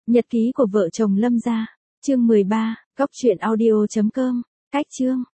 Nhật ký của vợ chồng Lâm gia, chương 13, cóc truyện audio.com, cách chương.